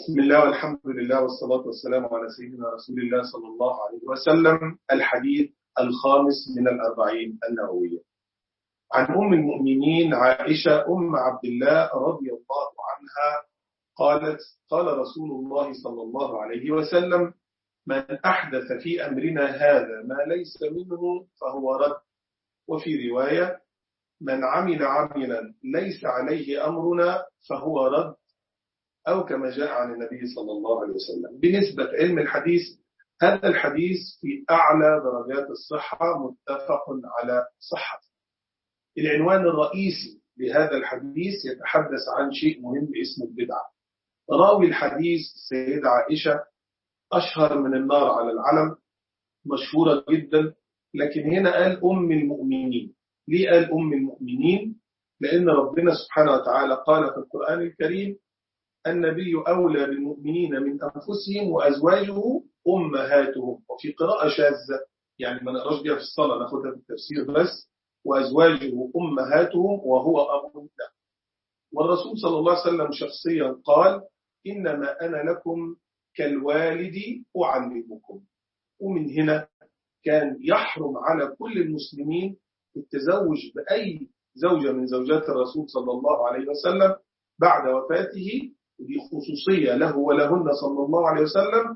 بسم الله والحمد لله والصلاة والسلام على سيدنا رسول الله صلى الله عليه وسلم. الحديث الخامس من الأربعين النووية عن أم المؤمنين عائشة أم عبد الله رضي الله عنها قالت: قال رسول الله صلى الله عليه وسلم: من أحدث في أمرنا هذا ما ليس منه فهو رد. وفي رواية: من عمل عملا ليس عليه أمرنا فهو رد، أو كما جاء عن النبي صلى الله عليه وسلم. بنسبة علم الحديث، هذا الحديث في أعلى درجات الصحة، متفق على صحته. العنوان الرئيسي لهذا الحديث يتحدث عن شيء مهم اسمه البدعة. راوي الحديث السيدة عائشة، أشهر من النار على العلم، مشهورة جدا، لكن هنا قال أم المؤمنين. ليه قال أم المؤمنين؟ لأن ربنا سبحانه وتعالى قال في القرآن الكريم: النبي أولى بالمؤمنين من أنفسهم وأزواجه أمهاتهم. وفي قراءة شاذة، يعني ما نقراش بيها في الصلاة، ناخدها في التفسير بس: وأزواجه أمهاتهم وهو أمر له. والرسول صلى الله عليه وسلم شخصيا قال: إنما أنا لكم كالوالد أعلمكم. ومن هنا كان يحرم على كل المسلمين التزوج بأي زوجة من زوجات الرسول صلى الله عليه وسلم بعد وفاته. دي خصوصية له ولهن صلى الله عليه وسلم،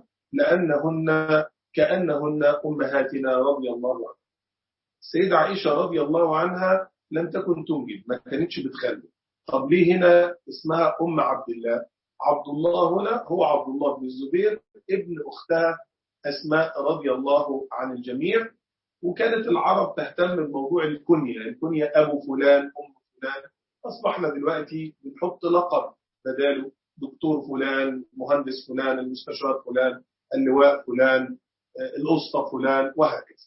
لأنهن كأنهن أمهاتنا رضي الله عنها. السيدة عائشة رضي الله عنها لم تكن تنجب، ما كانتش بتخلف. طب ليه هنا اسمها أم عبد الله؟ عبد الله هنا هو عبد الله بن الزبير ابن أختها أسماء رضي الله عن الجميع. وكانت العرب تهتم بموضوع الكنية أبو فلان أم فلان. أصبحنا دلوقتي بنحط لقب بداله: دكتور فلان، مهندس فلان، المستشار فلان، اللواء فلان، الأسطى فلان، وهكذا.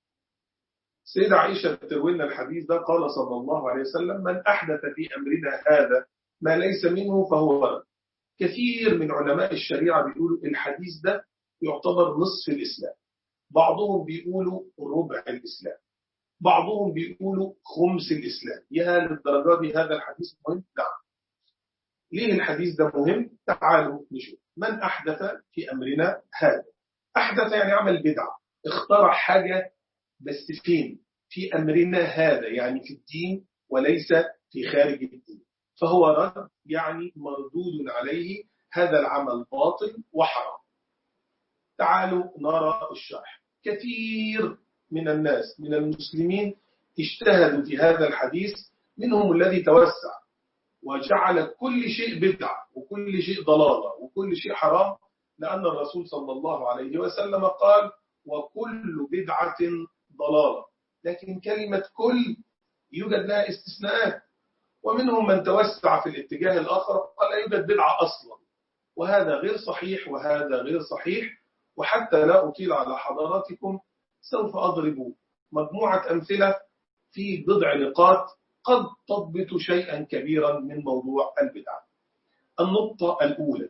السيدة عائشة تروي لنا الحديث ده: قال صلى الله عليه وسلم: من أحدث في أمرنا هذا ما ليس منه فهو رد. كثير من علماء الشريعة بيقولوا الحديث ده يعتبر نصف الإسلام، بعضهم بيقولوا ربع الإسلام، بعضهم بيقولوا خمس الإسلام. يا للدرجة دي هذا الحديث مهم؟ نعم. ليه الحديث ده مهم؟ تعالوا نشوف. من أحدث في أمرنا هذا. أحدث يعني عمل بدعة، اخترع حاجة، بس فين؟ في أمرنا هذا، يعني في الدين وليس في خارج الدين، فهو رد، يعني مردود عليه. هذا العمل باطل وحرام. تعالوا نرى الشرح. كثير من الناس من المسلمين اجتهدوا في هذا الحديث، منهم الذي توسع وجعل كل شيء بدعة وكل شيء ضلالة وكل شيء حرام، لأن الرسول صلى الله عليه وسلم قال: وكل بدعة ضلالة. لكن كلمة كل يوجد لها استثناءات، ومنهم من توسع في الاتجاه الآخر قال لا يوجد بدعة أصلا، وهذا غير صحيح وهذا غير صحيح. وحتى لا أطيل على حضراتكم، سوف أضرب مجموعة أمثلة في بضع نقاط قد تضبط شيئا كبيرا من موضوع البدعة. النقطة الأولى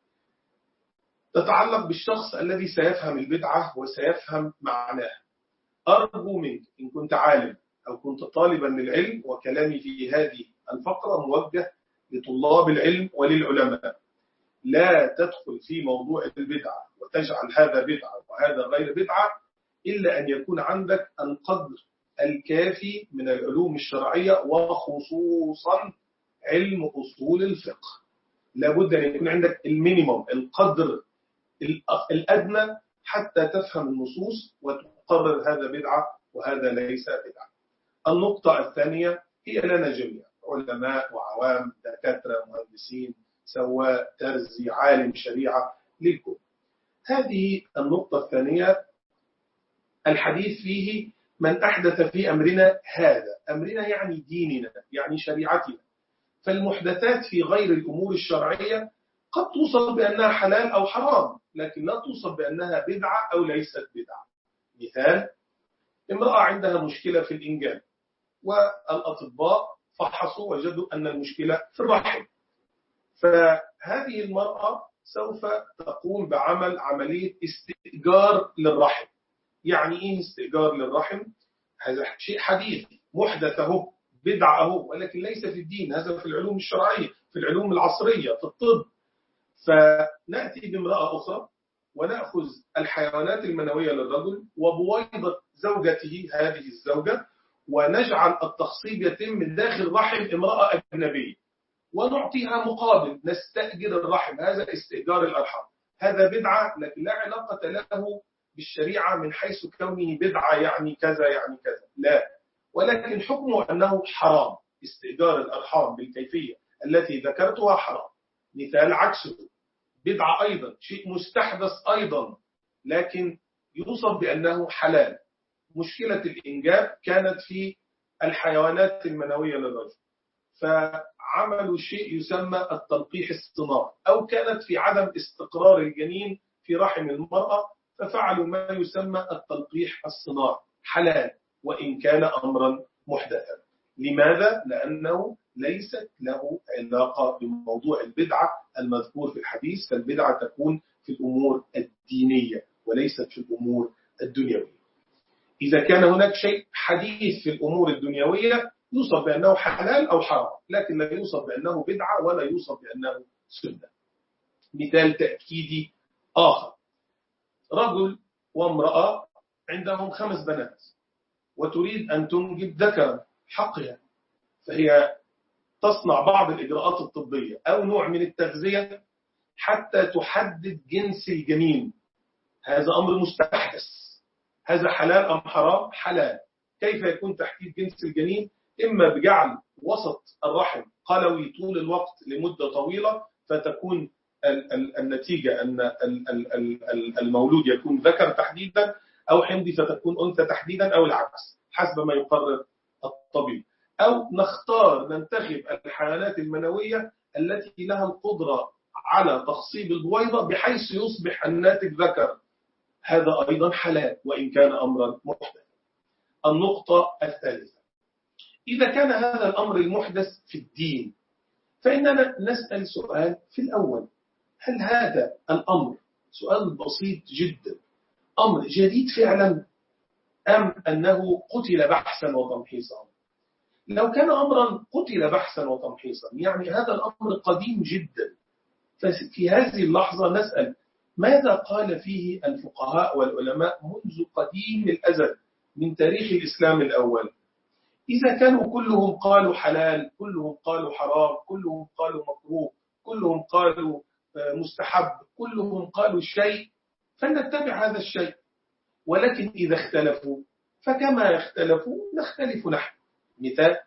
تتعلق بالشخص الذي سيفهم البدعة وسيفهم معناها. أرجو منك إن كنت عالم أو كنت طالبا للعلم، وكلامي في هذه الفقرة موجه لطلاب العلم وللعلماء، لا تدخل في موضوع البدعة وتجعل هذا بدعة وهذا غير بدعة إلا أن يكون عندك القدر الكافي من العلوم الشرعية، وخصوصا علم أصول الفقه. لابد أن يكون عندك المينيموم، القدر الأدنى، حتى تفهم النصوص وتقرر هذا بدعة وهذا ليس بدعة. النقطة الثانية هي لنا جميعا، علماء وعوام، دكاترة، مهندسين، سواء، ترزي، عالم شريعة، للكل. هذه النقطة الثانية، الحديث فيه من أحدث في أمرنا هذا. أمرنا يعني ديننا، يعني شريعتنا. فالمحدثات في غير الأمور الشرعية قد توصف بأنها حلال أو حرام، لكن لا توصف بأنها بدعة أو ليست بدعة. مثال: امرأة عندها مشكلة في الإنجاب، والأطباء فحصوا وجدوا أن المشكلة في الرحم، فهذه المرأة سوف تقوم بعمل عملية استئجار للرحم. يعني إيه استئجار للرحم؟ هذا شيء حديث محدثه، بدعه، ولكن ليس في الدين، هذا في العلوم الشرعية، في العلوم العصرية، في الطب. فنأتي بامرأة أخرى ونأخذ الحيوانات المنوية للرجل وبويضة زوجته هذه الزوجة، ونجعل التخصيب يتم داخل رحم امرأة أجنبية، ونعطيها مقابل، نستأجر الرحم. هذا استئجار الأرحام. هذا بدعة، لكن لا علاقة له بالشريعة من حيث كونه بدعة يعني كذا يعني كذا، لا، ولكن حكمه أنه حرام. استئجار الأرحام بالكيفية التي ذكرتها حرام. مثال عكسه بدعة أيضا، شيء مستحدث أيضا، لكن يوصف بأنه حلال. مشكلة الإنجاب كانت في الحيوانات المنوية للرجل، فعملوا شيء يسمى التلقيح الصناعي، أو كانت في عدم استقرار الجنين في رحم المرأة، ففعلوا ما يسمى التلقيح الصناعي، حلال وإن كان أمرا محدثا. لماذا؟ لأنه ليست له علاقة بموضوع البدعة المذكور في الحديث، فالبدعة تكون في الأمور الدينية وليست في الأمور الدنيوية. إذا كان هناك شيء حديث في الأمور الدنيوية يوصف بأنه حلال أو حرام، لكن لا يوصف بأنه بدعة ولا يوصف بأنه سنة. مثال تأكيدي آخر، رجل وامرأة عندهم 5 بنات وتريد أن تنجب ذكرا حقها، فهي تصنع بعض الإجراءات الطبية أو نوع من التغذية حتى تحدد جنس الجنين. هذا أمر مستحدث. هذا حلال أم حرام؟ حلال. كيف يكون تحديد جنس الجنين؟ إما بجعل وسط الرحم قلوي طول الوقت لمدة طويلة، فتكون النتيجة أن المولود يكون ذكر تحديدا، أو حمضي فتكون أنثى تحديدا، أو العكس حسب ما يقرر الطبيب. أو نختار ننتخب الحيوانات المنوية التي لها القدرة على تخصيب البويضة بحيث يصبح الناتج ذكر. هذا أيضا حلال وإن كان أمرا محدثا. النقطة الثالثة، إذا كان هذا الأمر المحدث في الدين، فإننا نسأل سؤال في الأول: هل هذا الأمر، سؤال بسيط جدا، أمر جديد فعلا أم أنه قتل بحثا وتمحيصا؟ لو كان أمرا قتل بحثا وتمحيصا يعني هذا الأمر قديم جدا، ففي هذه اللحظة نسأل: ماذا قال فيه الفقهاء والعلماء منذ قديم الأزل من تاريخ الإسلام الأول؟ إذا كانوا كلهم قالوا حلال، كلهم قالوا حرام، كلهم قالوا مكروه، كلهم قالوا مستحب، كلهم قالوا شيء، فلنتبع هذا الشيء. ولكن إذا اختلفوا فكما يختلفوا نختلف نحن. مثال: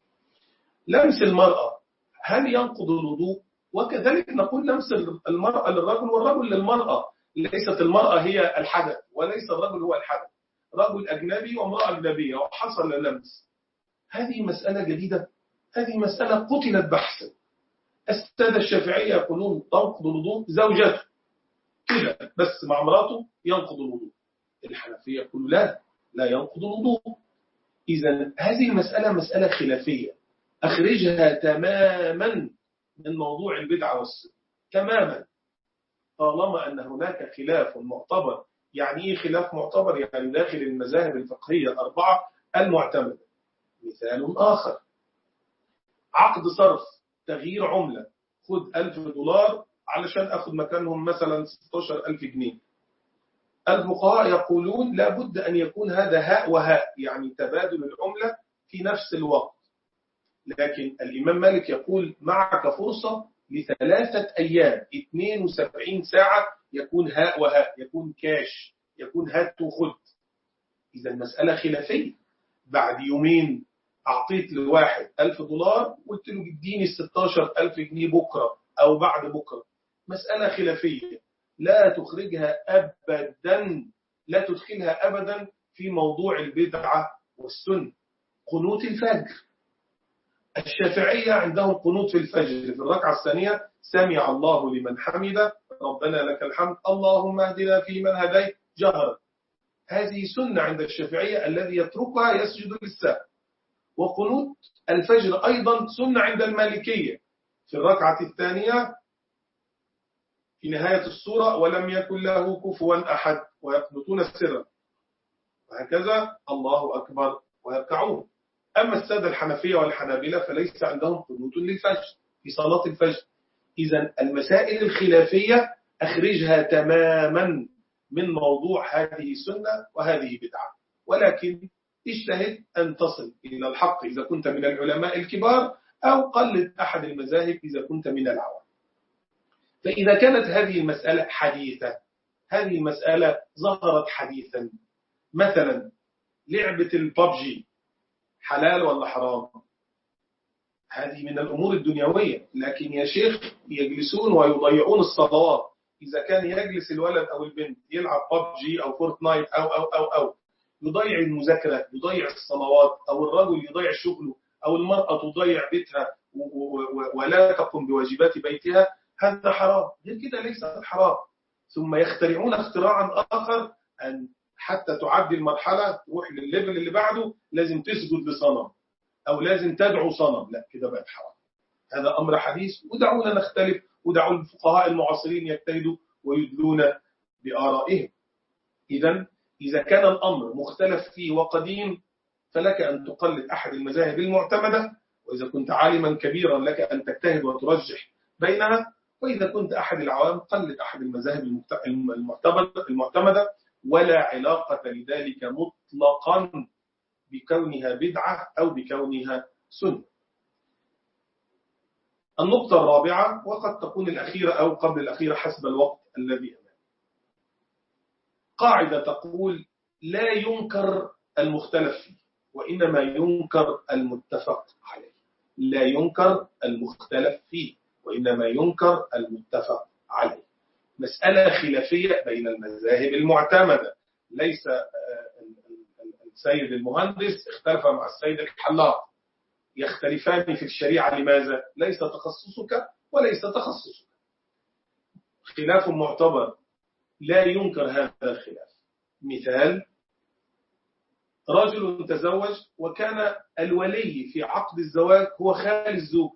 لمس المرأة هل ينقض الوضوء؟ وكذلك نقول لمس المرأة للرجل والرجل للمرأة. ليست المرأة هي الحدث وليس الرجل هو الحدث، رجل أجنبي وامرأة أجنبية وحصل لمس. هذه مسألة جديدة، هذه مسألة قتلت بحثا. السادة الشافعية يقولون تنقض الوضوء زوجته كده بس مع مراته ينقض الوضوء. الحنفية يقولوا لا ينقض الوضوء. إذا هذه المسألة مسألة خلافية، أخرجها تماما من موضوع البدعة والسنة تماما، طالما أن هناك خلاف معتبر. يعني إيه خلاف معتبر؟ يعني داخل المذاهب الفقهية الأربعة المعتمدة. مثال آخر: عقد صرف، تغيير عملة، خد $1000 علشان أخذ مكانهم مثلا 16,000 جنيه. الفقهاء يقولون لابد أن يكون هذا هاء وهاء، يعني تبادل العملة في نفس الوقت. لكن الإمام مالك يقول معك فرصة ل3 أيام، 72 ساعة، يكون هاء وهاء، يكون كاش، يكون هات وخد. إذا المسألة خلافية. بعد يومين أعطيت لواحد $1000 قلت له اديني 16,000 جنيه بكرة أو بعد بكرة. مسألة خلافية لا تخرجها أبدا، لا تدخلها أبدا في موضوع البدعة والسنة. قنوت الفجر، الشافعية عندهم قنوت في الفجر في الركعة الثانية: سمع الله لمن حمد ربنا لك الحمد اللهم اهدنا فيمن هديت جهرا. هذه سنة عند الشافعية، الذي يتركها يسجد للسهو. وقنوت الفجر أيضا سنة عند المالكية في الركعة الثانية في نهاية السورة: ولم يكن له كفوا أحد، ويقنطون سرا، وهكذا الله أكبر ويركعون. أما السادة الحنفية والحنابلة فليس عندهم قنوت للفجر في صلاة الفجر. إذن المسائل الخلافية أخرجها تماما من موضوع هذه سنة وهذه بدعة، ولكن اجتهد أن تصل إلى الحق إذا كنت من العلماء الكبار، أو قلد أحد المذاهب إذا كنت من العوام. فإذا كانت هذه المسألة حديثة، هذه المسألة ظهرت حديثا، مثلا لعبة الببجي حلال ولا حرام؟ هذه من الأمور الدنيوية، لكن يا شيخ يجلسون ويضيعون الصلوات. إذا كان يجلس الولد أو البنت يلعب ببجي أو فورتنايت أو يضيع المذاكرة، يضيع الصلوات، أو الرجل يضيع شغله، أو المرأة تضيع بيتها ولا تقوم بواجبات بيتها، هذا حرام. غير كده ليس حرام. ثم يخترعون اختراعا آخر، أن حتى تعدي المرحلة تروح للليفل اللي بعده لازم تسجد لصنم أو لازم تدعو صنم. لا، كده بقى حرام. هذا أمر حديث، ودعونا نختلف، ودعوا الفقهاء المعاصرين يجتهدوا ويدلون بآرائهم. إذا كان الأمر مختلف فيه وقديم، فلك أن تقلد أحد المذاهب المعتمدة، وإذا كنت عالما كبيرا لك أن تجتهد وترجح بينها، وإذا كنت أحد العوام قلد أحد المذاهب المعتمدة، ولا علاقة لذلك مطلقا بكونها بدعة أو بكونها سنة. النقطة الرابعة، وقد تكون الأخيرة أو قبل الأخيرة حسب الوقت الذي أمامنا، قاعدة تقول لا ينكر المختلف فيه، وإنما ينكر المتفق عليه. لا ينكر المختلف فيه، وإنما ينكر المتفق عليه. مسألة خلافية بين المذاهب المعتمدة، ليس السيد المهندس اختلف مع السيد الحلاق، يختلفان في الشريعة. لماذا؟ ليس تخصصك وليس تخصصك، خلاف معتبر، لا ينكر هذا الخلاف. مثال: رجل تزوج وكان الولي في عقد الزواج هو خال الزوج.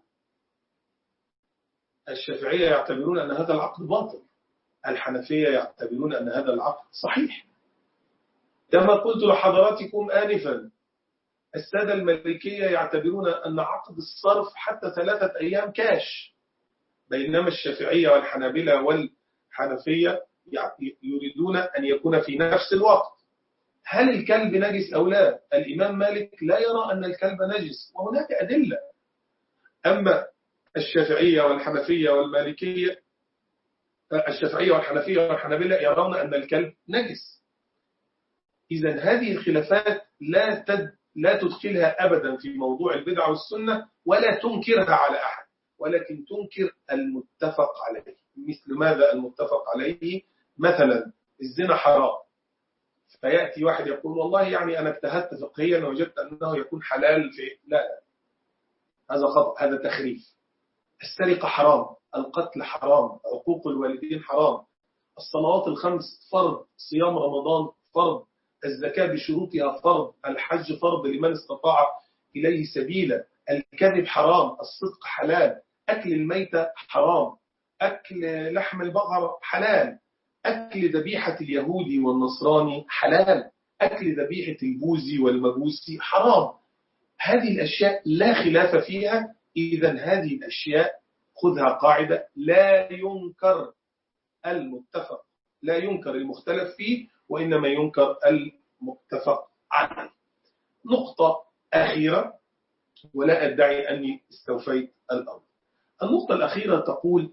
الشافعية يعتبرون أن هذا العقد باطل، الحنفية يعتبرون أن هذا العقد صحيح. كما قلت لحضراتكم آنفا، السادة المالكية يعتبرون أن عقد الصرف حتى 3 أيام كاش، بينما الشافعية والحنابلة والحنفية يريدون أن يكون في نفس الوقت. هل الكلب نجس أو لا؟ الإمام مالك لا يرى أن الكلب نجس، وهناك أدلة. أما الشافعية والحنفية والمالكية، الشافعية والحنفية والحنابلة يرون أن الكلب نجس. إذن هذه الخلافات لا تدخلها أبدا في موضوع البدعة والسنة، ولا تنكرها على أحد، ولكن تنكر المتفق عليه. مثل ماذا المتفق عليه؟ مثلا الزنا حرام، فيأتي واحد يقول والله يعني أنا اجتهدت فقهيا ووجدت أنه يكون حلال في لا، هذا خطأ، هذا تخريف. السرقة حرام، القتل حرام، عقوق الوالدين حرام، الصلوات الخمس فرض، صيام رمضان فرض، الزكاة بشروطها فرض، الحج فرض لمن استطاع إليه سبيلا، الكذب حرام، الصدق حلال، أكل الميتة حرام، أكل لحم البقر حلال، أكل ذبيحة اليهودي والنصراني حلال، أكل ذبيحة البوذي والمجوسي حرام. هذه الأشياء لا خلاف فيها. إذن هذه الأشياء خذها قاعدة: لا ينكر المتفق، لا ينكر المختلف فيه، وإنما ينكر المتفق عليه. نقطة أخيرة، ولا أدعي أني استوفيت الأمر. النقطة الأخيرة تقول: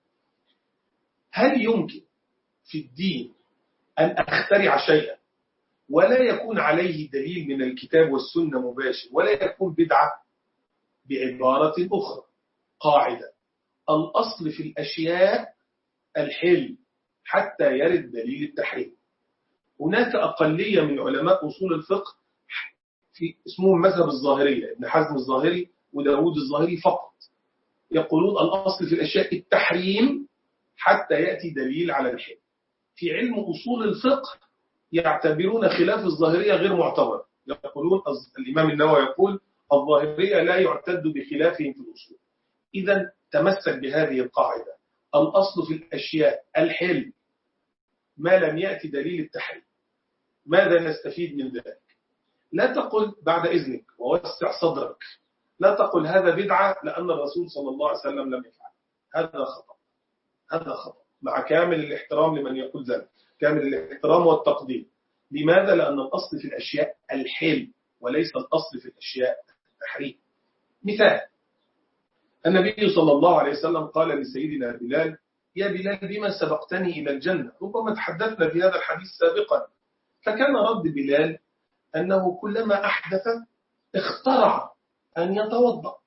هل يمكن في الدين أن أخترع شيئا ولا يكون عليه دليل من الكتاب والسنة مباشر، ولا يكون بدعة؟ بعبارة أخرى، قاعدة: الأصل في الأشياء الحل حتى يرد دليل التحريم. هناك أقلية من علماء أصول الفقه في اسمهم مذهب الظاهرية، ابن حزم الظاهري وداود الظاهري فقط، يقولون الأصل في الأشياء التحريم حتى يأتي دليل على الحل. في علم أصول الفقه يعتبرون خلاف الظاهرية غير معتبر، يقولون الإمام النووي يقول الظاهرية لا يعتد بخلافهم في الأصول. إذن تمسك بهذه القاعدة: الأصل في الأشياء الحل ما لم يأتي دليل التحريم. ماذا نستفيد من ذلك؟ لا تقل بعد إذنك ووسع صدرك، لا تقل هذا بدعة لأن الرسول صلى الله عليه وسلم لم يفعل. هذا خطأ، هذا خطأ، مع كامل الاحترام لمن يقول ذلك، كامل الاحترام والتقدير. لماذا؟ لأن الأصل في الأشياء الحل وليس الأصل في الأشياء التحريم. مثال: النبي صلى الله عليه وسلم قال لسيدنا بلال: يا بلال بما سبقتني إلى الجنة. ربما تحدثنا في هذا الحديث سابقا. فكان رد بلال أنه كلما أحدث اخترع أن يتوضأ،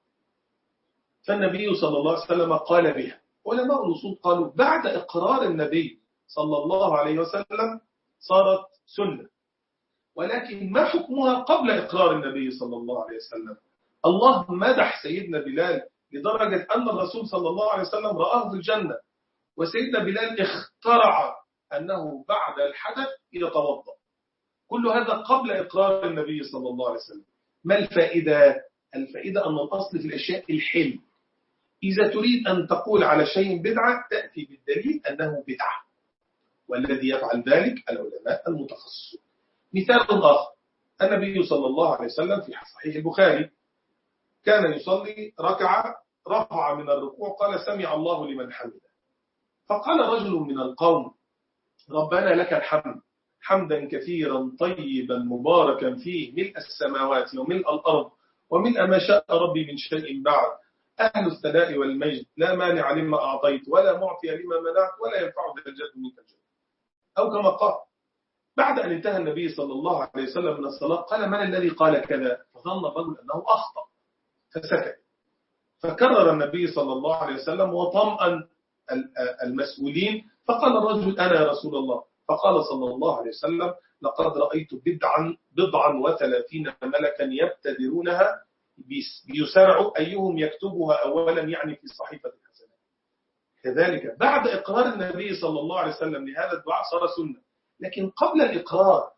فالنبي صلى الله عليه وسلم قال بها. علماء الأصول قالوا بعد إقرار النبي صلى الله عليه وسلم صارت سنة، ولكن ما حكمها قبل إقرار النبي صلى الله عليه وسلم؟ الله مدح سيدنا بلال لدرجة أن الرسول صلى الله عليه وسلم رآه في الجنة، وسيدنا بلال اخترع أنه بعد الحدث يتوضأ. كل هذا قبل إقرار النبي صلى الله عليه وسلم. ما الفائدة؟ الفائدة أن الأصل في الأشياء الحل. إذا تريد أن تقول على شيء بدعة تأتي بالدليل أنه بدعة، والذي يفعل ذلك العلماء المتخصصون. مثال آخر: النبي صلى الله عليه وسلم في صحيح البخاري كان يصلي ركعة، رفع من الركوع قال: سمع الله لمن حمده. فقال رجل من القوم: ربنا لك الحمد حمدا كثيرا طيبا مباركا فيه ملء السماوات وملء الأرض وملء ما شاء ربي من شيء بعد، أهل الثناء والمجد لا مانع لما أعطيت ولا معطي لما منعت ولا ينفع ذا الجد منك الجد. أو كما قال. بعد أن انتهى النبي صلى الله عليه وسلم من الصلاة قال: من الذي قال كذا؟ فظن الرجل أنه أخطأ فسكت. فكرر النبي صلى الله عليه وسلم وطمأن المسؤولين، فقال الرجل: أنا يا رسول الله. فقال صلى الله عليه وسلم: لقد رأيت بضعا وثلاثين ملكا يبتدرونها بيسرعوا أيهم يكتبها أولا، يعني في صحيفة الحسنات. كذلك بعد إقرار النبي صلى الله عليه وسلم لهذا الدعاء صار سنة، لكن قبل الإقرار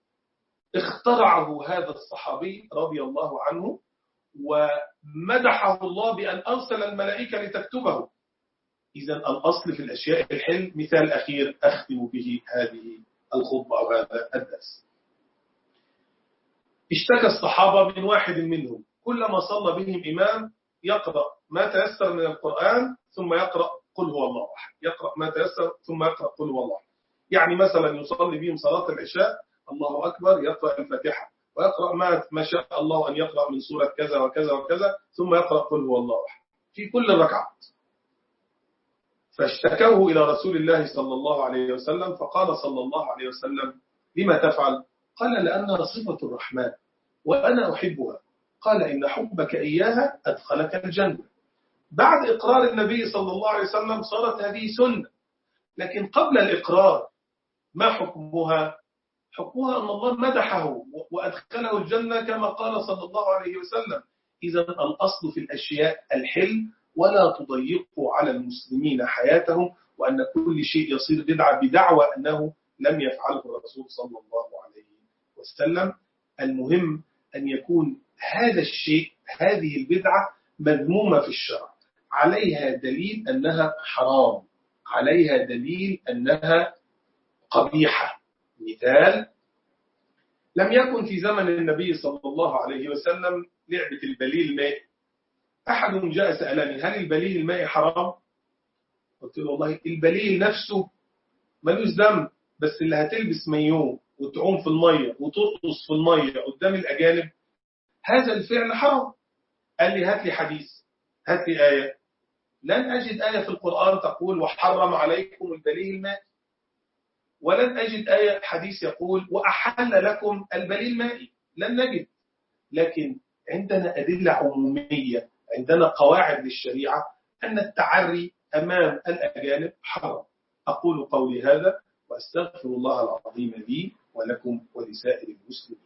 اخترعه هذا الصحابي رضي الله عنه ومدحه الله بأن أرسل الملائكة لتكتبه. إذن الأصل في الأشياء الحل. مثال أخير أختم به هذه الخطبة أو هذا الدرس: اشتكى الصحابة من واحد منهم كلما صلى بهم إمام يقرأ ما تيسر من القرآن ثم يقرأ قل هو الله أحد، يقرأ ما تيسر ثم يقرأ قل هو الله أحد. يعني مثلا يصلي بهم صلاة العشاء الله أكبر يقرأ الفاتحة ويقرأ ما شاء الله أن يقرأ من سورة كذا وكذا وكذا ثم يقرأ قل هو الله أحد في كل الركعات. فاشتكوه إلى رسول الله صلى الله عليه وسلم، فقال صلى الله عليه وسلم: لما تفعل؟ قال: لأنها صفة الرحمن وأنا أحبها. قال: إن حبك إياها أدخلك الجنة. بعد إقرار النبي صلى الله عليه وسلم صارت هذه سنة، لكن قبل الإقرار ما حكمها؟ حكمها أن الله مدحه وأدخله الجنة كما قال صلى الله عليه وسلم. إذن الأصل في الأشياء الحل، ولا تضيقوا على المسلمين حياتهم وأن كل شيء يصير بدعة بدعوى أنه لم يفعله الرسول صلى الله عليه وسلم. المهم أن يكون هذا الشيء، هذه البدعة مذمومة في الشرع، عليها دليل أنها حرام، عليها دليل أنها قبيحة. مثال: لم يكن في زمن النبي صلى الله عليه وسلم لعبة البليل المائي. أحد جاء سألني: هل البليل المائي حرام؟ قلت له: والله البليل نفسه ملوش ذنب، بس اللي هتلبس مايوه وتعوم في المية وترقص في المية قدام الأجانب هذا الفعل حرام. قال لي: هات لي حديث، هات لي آية. لن أجد آية في القرآن تقول وحرم عليكم البليل المائي، ولن أجد آية حديث يقول وأحل لكم البليل المائي، لن نجد. لكن عندنا أدلة عمومية، عندنا قواعد للشريعة أن التعري أمام الأجانب حرام. أقول قولي هذا وأستغفر الله العظيم لي ولكم ولسائر المسلمين.